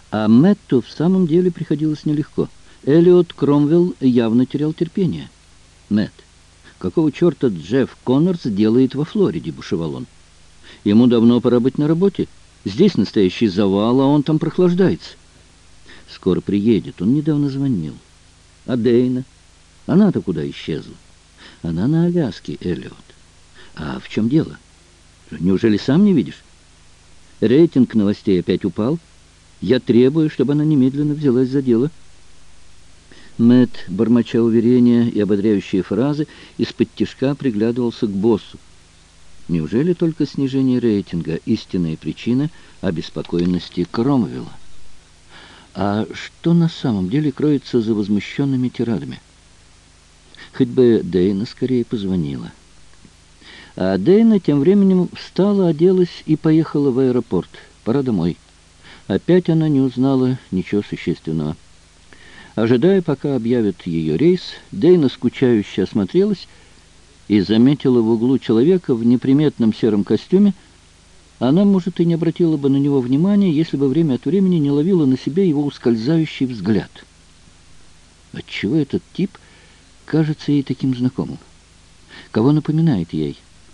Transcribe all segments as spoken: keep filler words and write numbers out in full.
А Мэтту в самом деле приходилось нелегко. Эллиот Кромвелл явно терял терпение. «Мэтт, какого черта Джефф Коннорс делает во Флориде?» — бушевал он. «Ему давно пора быть на работе. Здесь настоящий завал, а он там прохлаждается. Скоро приедет, он недавно звонил. А Дейна? Она-то куда исчезла? Она на Аляске, Эллиот. А в чем дело? Неужели сам не видишь? Рейтинг новостей опять упал. Я требую, чтобы она немедленно взялась за дело». Мэтт, бормоча уверения и ободряющие фразы, из-под тишка приглядывался к боссу. Неужели только снижение рейтинга — истинная причина обеспокоенности Кромвелла? А что на самом деле кроется за возмущенными тирадами? Хоть бы Дейна скорее позвонила. А Дейна тем временем встала, оделась и поехала в аэропорт. Пора домой. Опять она не узнала ничего существенного. Ожидая, пока объявят ее рейс, Дейна скучающе осмотрелась и заметила в углу человека в неприметном сером костюме. Она, может, и не обратила бы на него внимания, если бы время от времени не ловила на себе его ускользающий взгляд. Отчего этот тип кажется ей таким знакомым? Кого напоминает ей?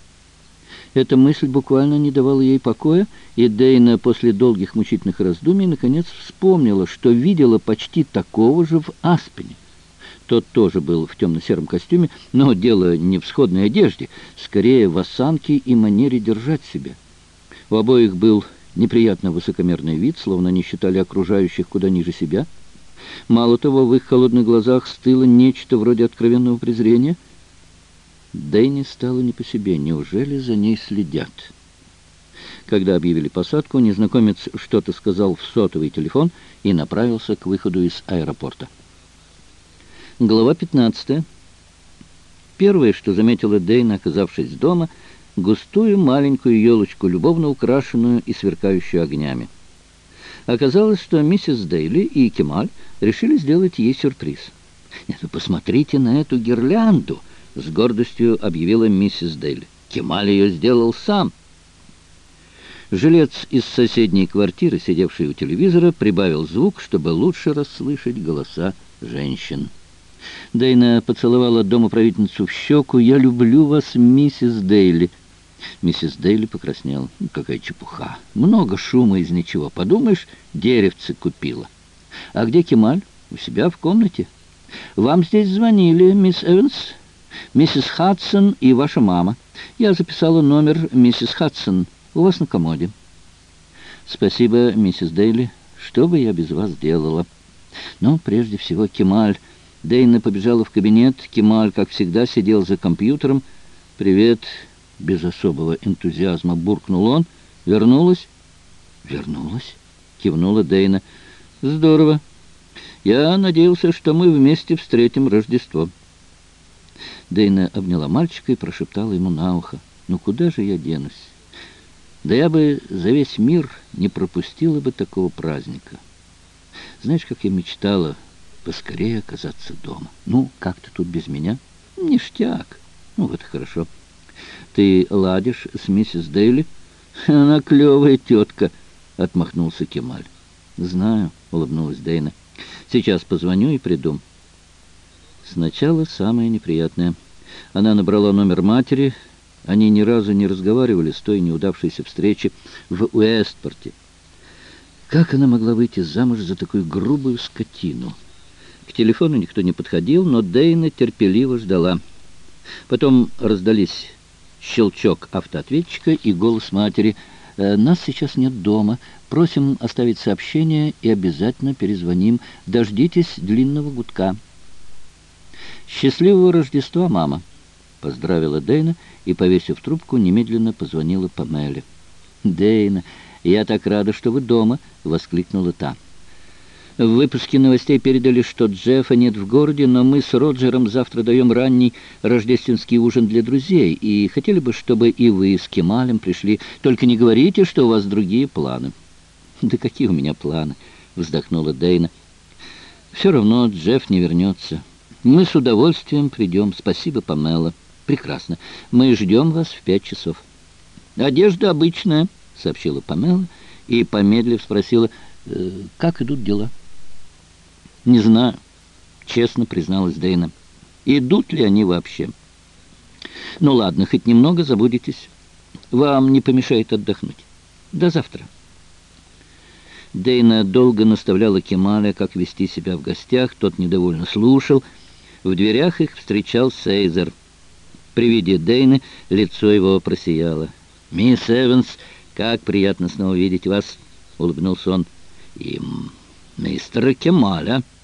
Эта мысль буквально не давала ей покоя, и Дейна после долгих мучительных раздумий наконец вспомнила, что видела почти такого же в Аспене. Тот тоже был в темно-сером костюме, но дело не в сходной одежде, скорее в осанке и манере держать себя. У обоих был неприятно высокомерный вид, словно они считали окружающих куда ниже себя. Мало того, в их холодных глазах стыло нечто вроде откровенного презрения. Дейне стало не по себе. Неужели за ней следят? Когда объявили посадку, незнакомец что-то сказал в сотовый телефон и направился к выходу из аэропорта. Глава пятнадцатая. Первое, что заметила Дейна, оказавшись дома, густую маленькую елочку, любовно украшенную и сверкающую огнями. Оказалось, что миссис Дейли и Кемаль решили сделать ей сюрприз. «Нет, вы посмотрите на эту гирлянду!» — с гордостью объявила миссис Дейли. «Кемаль ее сделал сам!» Жилец из соседней квартиры, сидевший у телевизора, прибавил звук, чтобы лучше расслышать голоса женщин. Дейна поцеловала домоправительницу в щеку. «Я люблю вас, миссис Дейли». Миссис Дейли покраснела. «Какая чепуха! Много шума из ничего. Подумаешь, деревце купила. А где Кемаль? У себя в комнате. Вам здесь звонили, мисс Эванс, миссис Хадсон и ваша мама. Я записала номер миссис Хадсон. У вас на комоде». «Спасибо, миссис Дейли. Что бы я без вас делала?» «Но прежде всего Кемаль». Дейна побежала в кабинет. Кемаль, как всегда, сидел за компьютером. «Привет!» — без особого энтузиазма буркнул он. «Вернулась?» «Вернулась?» — кивнула Дейна. «Здорово. Я надеялся, что мы вместе встретим Рождество». Дейна обняла мальчика и прошептала ему на ухо: «Ну куда же я денусь? Да я бы за весь мир не пропустила бы такого праздника. Знаешь, как я мечтала поскорее оказаться дома. Ну, как ты тут без меня?» «Ништяк. Ну, вот хорошо. Ты ладишь с миссис Дейли?» «Она клевая тетка», — отмахнулся Кемаль. «Знаю», — улыбнулась Дейна. «Сейчас позвоню и приду». Сначала самое неприятное. Она набрала номер матери. Они ни разу не разговаривали с той неудавшейся встречи в Уэстпорте. Как она могла выйти замуж за такую грубую скотину? К телефону никто не подходил, но Дейна терпеливо ждала. Потом раздались щелчок автоответчика и голос матери: «Нас сейчас нет дома. Просим оставить сообщение и обязательно перезвоним. Дождитесь длинного гудка». «Счастливого Рождества, мама!» — поздравила Дейна и, повесив трубку, немедленно позвонила Памеле. «Дейна, я так рада, что вы дома!» — воскликнула та. «В выпуске новостей передали, что Джеффа нет в городе, но мы с Роджером завтра даем ранний рождественский ужин для друзей, и хотели бы, чтобы и вы с Кемалем пришли. Только не говорите, что у вас другие планы». «Да какие у меня планы?» — вздохнула Дейна. «Все равно Джефф не вернется. Мы с удовольствием придем. Спасибо, Памела. Прекрасно. Мы ждем вас в пять часов». «Одежда обычная», — сообщила Памела и, помедлив, спросила: Э, как идут дела?» «Не знаю», — честно призналась Дейна. «Идут ли они вообще?» «Ну ладно, хоть немного забудетесь. Вам не помешает отдохнуть. До завтра». Дейна долго наставляла Кемаля, как вести себя в гостях. Тот недовольно слушал. В дверях их встречал Сейзер. При виде Дейны лицо его просияло. «Мисс Эванс, как приятно снова видеть вас!» — улыбнулся он. «И мистера Кемаля!»